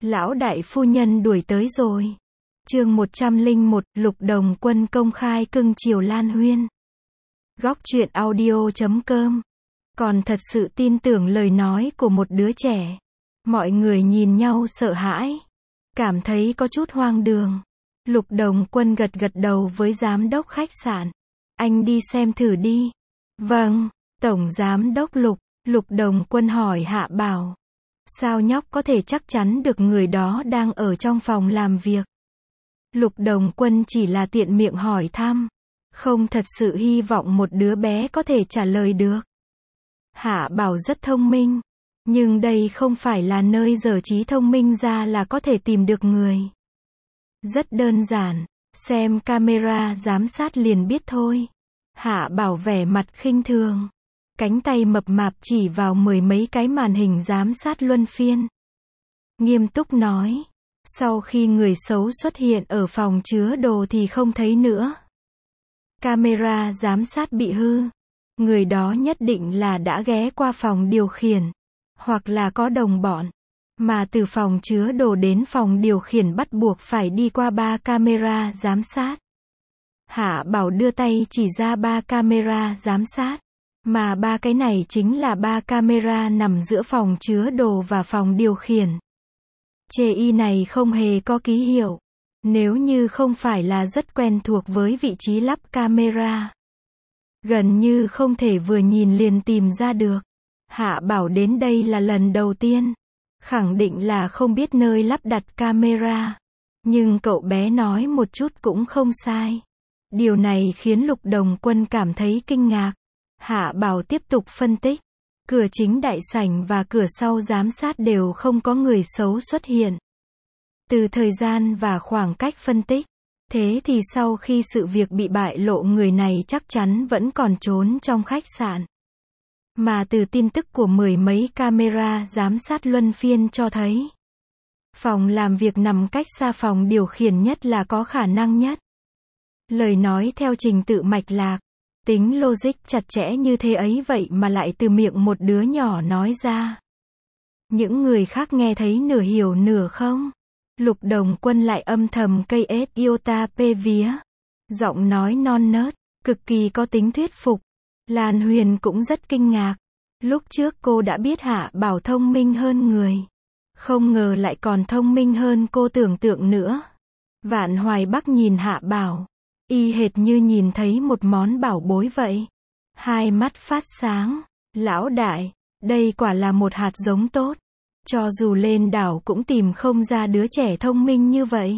Lão đại phu nhân đuổi tới rồi. Chương 101, Lục Đồng Quân công khai cưng chiều Lan Huyên. Góc truyện audio.com. Còn thật sự tin tưởng lời nói của một đứa trẻ. Mọi người nhìn nhau sợ hãi, cảm thấy có chút hoang đường. Lục Đồng Quân gật gật đầu với giám đốc khách sạn. Anh đi xem thử đi. Vâng, Tổng Giám đốc Lục. Lục Đồng Quân hỏi Hạ Bảo. Sao nhóc có thể chắc chắn được người đó đang ở trong phòng làm việc? Lục Đồng Quân chỉ là tiện miệng hỏi thăm, không thật sự hy vọng một đứa bé có thể trả lời được. Hạ Bảo rất thông minh, nhưng đây không phải là nơi giở trí thông minh ra là có thể tìm được người. Rất đơn giản, xem camera giám sát liền biết thôi. Hạ Bảo vẻ mặt khinh thường, cánh tay mập mạp chỉ vào mười mấy cái màn hình giám sát luân phiên. Nghiêm túc nói, sau khi người xấu xuất hiện ở phòng chứa đồ thì không thấy nữa. Camera giám sát bị hư, người đó nhất định là đã ghé qua phòng điều khiển, hoặc là có đồng bọn. Mà từ phòng chứa đồ đến phòng điều khiển bắt buộc phải đi qua 3 camera giám sát. Hạ Bảo đưa tay chỉ ra 3 camera giám sát. Mà 3 cái này chính là 3 camera nằm giữa phòng chứa đồ và phòng điều khiển. Chê y này không hề có ký hiệu. Nếu như không phải là rất quen thuộc với vị trí lắp camera, gần như không thể vừa nhìn liền tìm ra được. Hạ Bảo đến đây là lần đầu tiên, khẳng định là không biết nơi lắp đặt camera. Nhưng cậu bé nói một chút cũng không sai. Điều này khiến Lục Đồng Quân cảm thấy kinh ngạc. Hạ Bảo tiếp tục phân tích. Cửa chính đại sảnh và cửa sau giám sát đều không có người xấu xuất hiện. Từ thời gian và khoảng cách phân tích, thế thì sau khi sự việc bị bại lộ người này chắc chắn vẫn còn trốn trong khách sạn. Mà từ tin tức của mười mấy camera giám sát luân phiên cho thấy, phòng làm việc nằm cách xa phòng điều khiển nhất là có khả năng nhất. Lời nói theo trình tự mạch lạc, tính logic chặt chẽ như thế ấy vậy mà lại từ miệng một đứa nhỏ nói ra. Những người khác nghe thấy nửa hiểu nửa không. Lục Đồng Quân lại âm thầm cây ết iota p vía. Giọng nói non nớt, cực kỳ có tính thuyết phục. Lan Huyền cũng rất kinh ngạc. Lúc trước cô đã biết Hạ Bảo thông minh hơn người. Không ngờ lại còn thông minh hơn cô tưởng tượng nữa. Vạn Hoài Bắc nhìn Hạ Bảo, y hệt như nhìn thấy một món bảo bối vậy. Hai mắt phát sáng. Lão đại, đây quả là một hạt giống tốt. Cho dù lên đảo cũng tìm không ra đứa trẻ thông minh như vậy.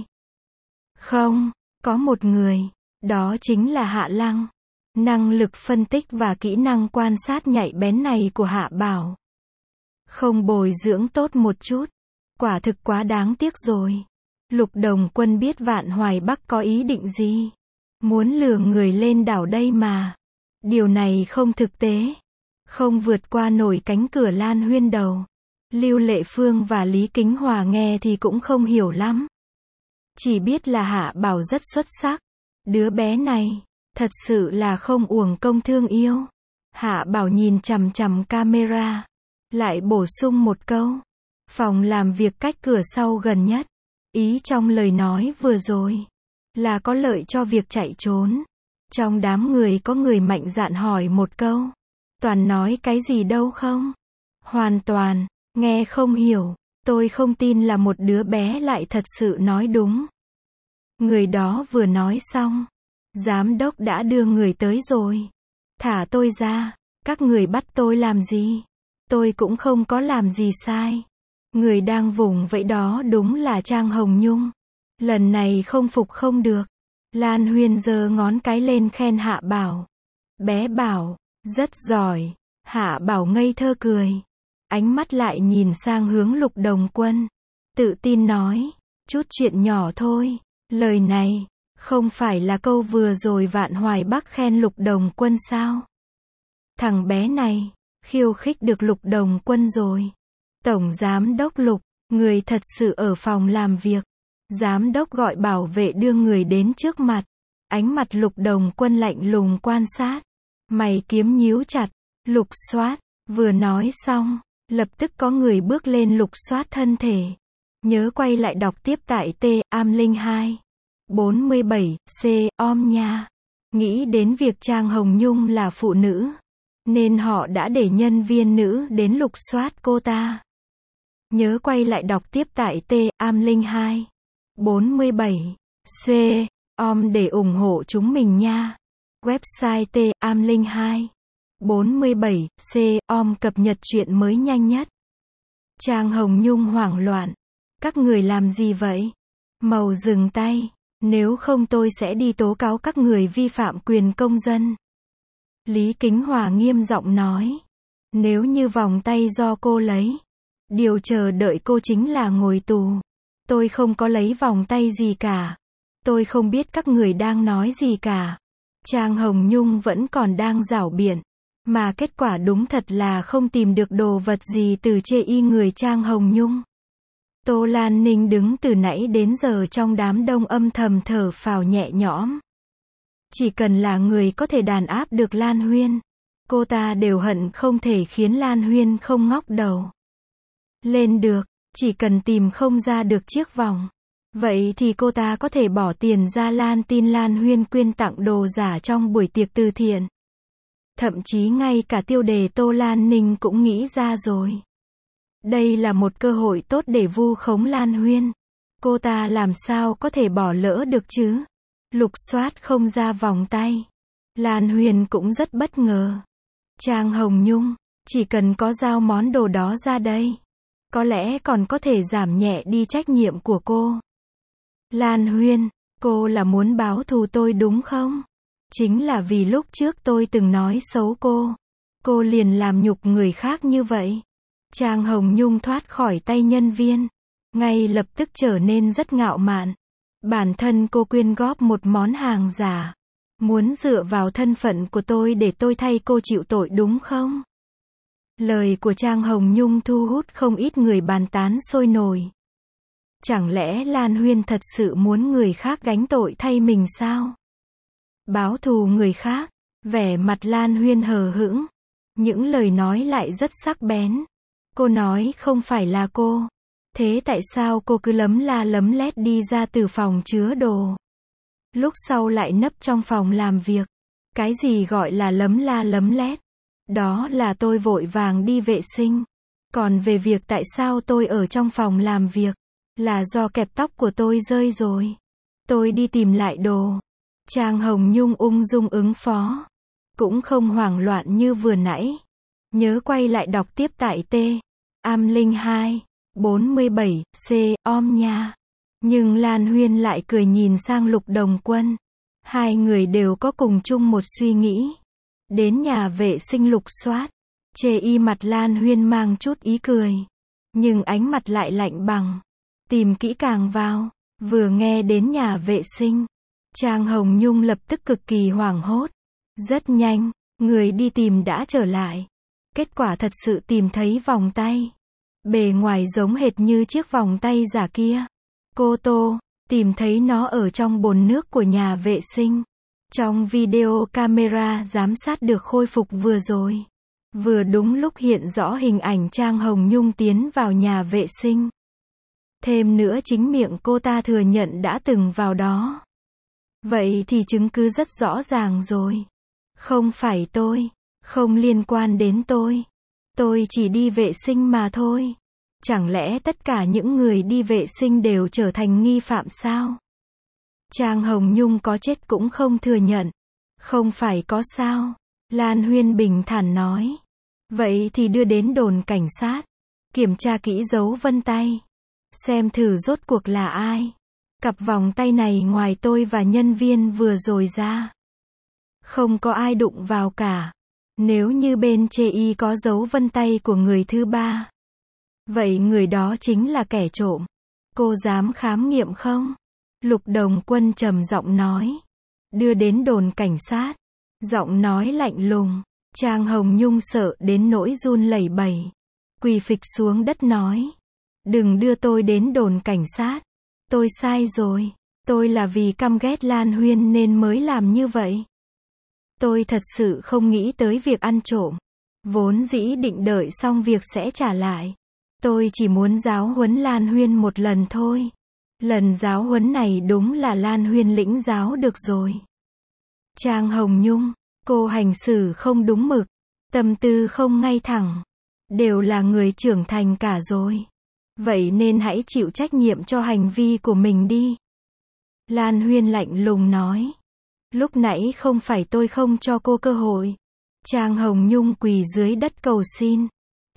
Không, có một người, đó chính là Hạ Lăng. Năng lực phân tích và kỹ năng quan sát nhạy bén này của Hạ Bảo, không bồi dưỡng tốt một chút, quả thực quá đáng tiếc rồi. Lục Đồng Quân biết Vạn Hoài Bắc có ý định gì. Muốn lừa người lên đảo đây mà. Điều này không thực tế. Không vượt qua nổi cánh cửa Lan Huyên đầu. Lưu Lệ Phương và Lý Kính Hòa nghe thì cũng không hiểu lắm. Chỉ biết là Hạ Bảo rất xuất sắc. Đứa bé này, thật sự là không uổng công thương yêu. Hạ Bảo nhìn chằm chằm camera, lại bổ sung một câu. Phòng làm việc cách cửa sau gần nhất. Ý trong lời nói vừa rồi là có lợi cho việc chạy trốn. Trong đám người có người mạnh dạn hỏi một câu. Toàn nói cái gì đâu không? Hoàn toàn, nghe không hiểu. Tôi không tin là một đứa bé lại thật sự nói đúng. Người đó vừa nói xong, giám đốc đã đưa người tới rồi. Thả tôi ra, các người bắt tôi làm gì? Tôi cũng không có làm gì sai. Người đang vùng vẫy đó đúng là Trang Hồng Nhung. Lần này không phục không được. Lan Huyên giơ ngón cái lên khen Hạ Bảo. Bé Bảo, rất giỏi. Hạ Bảo ngây thơ cười. Ánh mắt lại nhìn sang hướng Lục Đồng Quân. Tự tin nói, chút chuyện nhỏ thôi. Lời này, không phải là câu vừa rồi Vạn Hoài Bắc khen Lục Đồng Quân sao? Thằng bé này, khiêu khích được Lục Đồng Quân rồi. Tổng Giám đốc Lục, người thật sự ở phòng làm việc. Giám đốc gọi bảo vệ đưa người đến trước mặt. Ánh mặt Lục Đồng Quân lạnh lùng quan sát. Mày kiếm nhíu chặt. Lục soát. Vừa nói xong, lập tức có người bước lên lục soát thân thể. Nhớ quay lại đọc tiếp tại Am Linh 2. 47, C, Om nha. Nghĩ đến việc Trang Hồng Nhung là phụ nữ, nên họ đã để nhân viên nữ đến lục soát cô ta. Nhớ quay lại đọc tiếp tại Am Linh 2. 47, C, Om để ủng hộ chúng mình nha. Website Am Linh 2. 47, C, Om cập nhật chuyện mới nhanh nhất. Trang Hồng Nhung hoảng loạn. Các người làm gì vậy? Màu dừng tay. Nếu không tôi sẽ đi tố cáo các người vi phạm quyền công dân. Lý Kính Hòa nghiêm giọng nói. Nếu như vòng tay do cô lấy, điều chờ đợi cô chính là ngồi tù. Tôi không có lấy vòng tay gì cả. Tôi không biết các người đang nói gì cả. Trang Hồng Nhung vẫn còn đang giảo biện. Mà kết quả đúng thật là không tìm được đồ vật gì từ chê y người Trang Hồng Nhung. Tô Lan Ninh đứng từ nãy đến giờ trong đám đông âm thầm thở phào nhẹ nhõm. Chỉ cần là người có thể đàn áp được Lan Huyên, cô ta đều hận không thể khiến Lan Huyên không ngóc đầu lên được. Chỉ cần tìm không ra được chiếc vòng, vậy thì cô ta có thể bỏ tiền ra lan tin Lan Huyên quyên tặng đồ giả trong buổi tiệc từ thiện. Thậm chí ngay cả tiêu đề Tô Lan Ninh cũng nghĩ ra rồi. Đây là một cơ hội tốt để vu khống Lan Huyên. Cô ta làm sao có thể bỏ lỡ được chứ? Lục soát không ra vòng tay. Lan Huyên cũng rất bất ngờ. Trang Hồng Nhung, chỉ cần có giao món đồ đó ra đây, có lẽ còn có thể giảm nhẹ đi trách nhiệm của cô. Lan Huyên, cô là muốn báo thù tôi đúng không? Chính là vì lúc trước tôi từng nói xấu cô liền làm nhục người khác như vậy. Trang Hồng Nhung thoát khỏi tay nhân viên, ngay lập tức trở nên rất ngạo mạn. Bản thân cô quyên góp một món hàng giả, muốn dựa vào thân phận của tôi để tôi thay cô chịu tội đúng không? Lời của Trang Hồng Nhung thu hút không ít người bàn tán sôi nổi. Chẳng lẽ Lan Huyên thật sự muốn người khác gánh tội thay mình sao? Báo thù người khác, vẻ mặt Lan Huyên hờ hững. Những lời nói lại rất sắc bén. Cô nói không phải là cô. Thế tại sao cô cứ lấm la lấm lét đi ra từ phòng chứa đồ? Lúc sau lại nấp trong phòng làm việc. Cái gì gọi là lấm la lấm lét? Đó là tôi vội vàng đi vệ sinh. Còn về việc tại sao tôi ở trong phòng làm việc, là do kẹp tóc của tôi rơi rồi. Tôi đi tìm lại đồ. Trang Hồng Nhung ung dung ứng phó. Cũng không hoảng loạn như vừa nãy. Nhớ quay lại đọc tiếp tại Am Linh 2. 47, C, Om nha. Nhưng Lan Huyên lại cười nhìn sang Lục Đồng Quân. Hai người đều có cùng chung một suy nghĩ. Đến nhà vệ sinh lục soát. Chê y mặt Lan Huyên mang chút ý cười. Nhưng ánh mặt lại lạnh bằng. Tìm kỹ càng vào. Vừa nghe đến nhà vệ sinh, Trang Hồng Nhung lập tức cực kỳ hoảng hốt. Rất nhanh, người đi tìm đã trở lại. Kết quả thật sự tìm thấy vòng tay. Bề ngoài giống hệt như chiếc vòng tay giả kia. Cô Tô, tìm thấy nó ở trong bồn nước của nhà vệ sinh. Trong video camera giám sát được khôi phục vừa rồi. Vừa đúng lúc hiện rõ hình ảnh Trang Hồng Nhung tiến vào nhà vệ sinh. Thêm nữa chính miệng cô ta thừa nhận đã từng vào đó. Vậy thì chứng cứ rất rõ ràng rồi. Không phải tôi, không liên quan đến tôi. Tôi chỉ đi vệ sinh mà thôi. Chẳng lẽ tất cả những người đi vệ sinh đều trở thành nghi phạm sao? Trang Hồng Nhung có chết cũng không thừa nhận. Không phải có sao? Lan Huyên bình thản nói. Vậy thì đưa đến đồn cảnh sát. Kiểm tra kỹ dấu vân tay. Xem thử rốt cuộc là ai. Cặp vòng tay này ngoài tôi và nhân viên vừa rồi ra, không có ai đụng vào cả. Nếu như bên chê y có dấu vân tay của người thứ ba, vậy người đó chính là kẻ trộm. Cô dám khám nghiệm không? Lục Đồng Quân trầm giọng nói. Đưa đến đồn cảnh sát. Giọng nói lạnh lùng. Trang Hồng Nhung sợ đến nỗi run lẩy bẩy. Quỳ phịch xuống đất nói. Đừng đưa tôi đến đồn cảnh sát. Tôi sai rồi. Tôi là vì căm ghét Lan Huyên nên mới làm như vậy. Tôi thật sự không nghĩ tới việc ăn trộm. Vốn dĩ định đợi xong việc sẽ trả lại. Tôi chỉ muốn giáo huấn Lan Huyên một lần thôi. Lần giáo huấn này đúng là Lan Huyên lĩnh giáo được rồi. Trang Hồng Nhung, cô hành xử không đúng mực, tâm tư không ngay thẳng, đều là người trưởng thành cả rồi. Vậy nên hãy chịu trách nhiệm cho hành vi của mình đi. Lan Huyên lạnh lùng nói. Lúc nãy không phải tôi không cho cô cơ hội. Trang Hồng Nhung quỳ dưới đất cầu xin.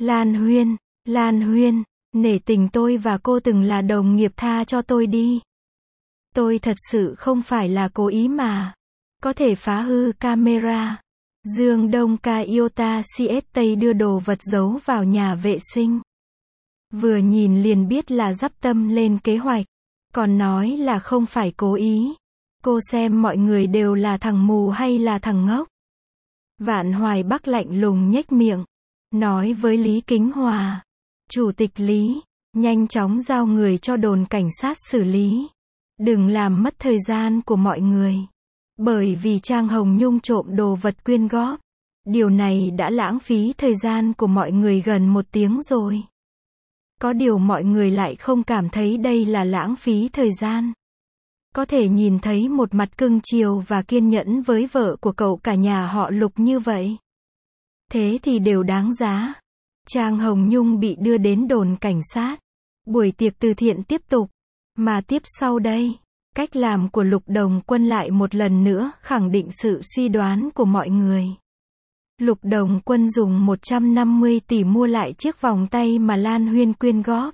Lan Huyên, nể tình tôi và cô từng là đồng nghiệp, tha cho tôi đi. Tôi thật sự không phải là cố ý mà. Có thể phá hư camera. Dương Đông Kaiota CS Tây đưa đồ vật giấu vào nhà vệ sinh. Vừa nhìn liền biết là dắp tâm lên kế hoạch. Còn nói là không phải cố ý. Cô xem mọi người đều là thằng mù hay là thằng ngốc? Vạn Hoài Bắc lạnh lùng nhếch miệng. Nói với Lý Kính Hòa. Chủ tịch Lý, nhanh chóng giao người cho đồn cảnh sát xử lý. Đừng làm mất thời gian của mọi người. Bởi vì Trang Hồng Nhung trộm đồ vật quyên góp. Điều này đã lãng phí thời gian của mọi người gần 1 tiếng rồi. Có điều mọi người lại không cảm thấy đây là lãng phí thời gian. Có thể nhìn thấy một mặt cưng chiều và kiên nhẫn với vợ của cậu cả nhà họ Lục như vậy. Thế thì đều đáng giá. Trang Hồng Nhung bị đưa đến đồn cảnh sát. Buổi tiệc từ thiện tiếp tục. Mà tiếp sau đây, cách làm của Lục Đồng Quân lại một lần nữa khẳng định sự suy đoán của mọi người. Lục Đồng Quân dùng 150 tỷ mua lại chiếc vòng tay mà Lan Huyên quyên góp.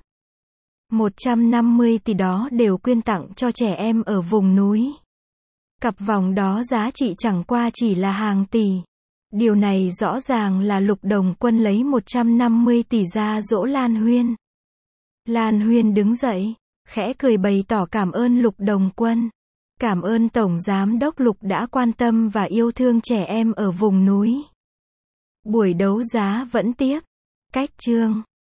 150 tỷ đó đều quyên tặng cho trẻ em ở vùng núi. Cặp vòng đó giá trị chẳng qua chỉ là hàng tỷ. Điều này rõ ràng là Lục Đồng Quân lấy 150 tỷ ra dỗ Lan Huyên. Lan Huyên đứng dậy, khẽ cười bày tỏ cảm ơn Lục Đồng Quân. Cảm ơn Tổng Giám đốc Lục đã quan tâm và yêu thương trẻ em ở vùng núi. Buổi đấu giá vẫn tiếp. Cách chương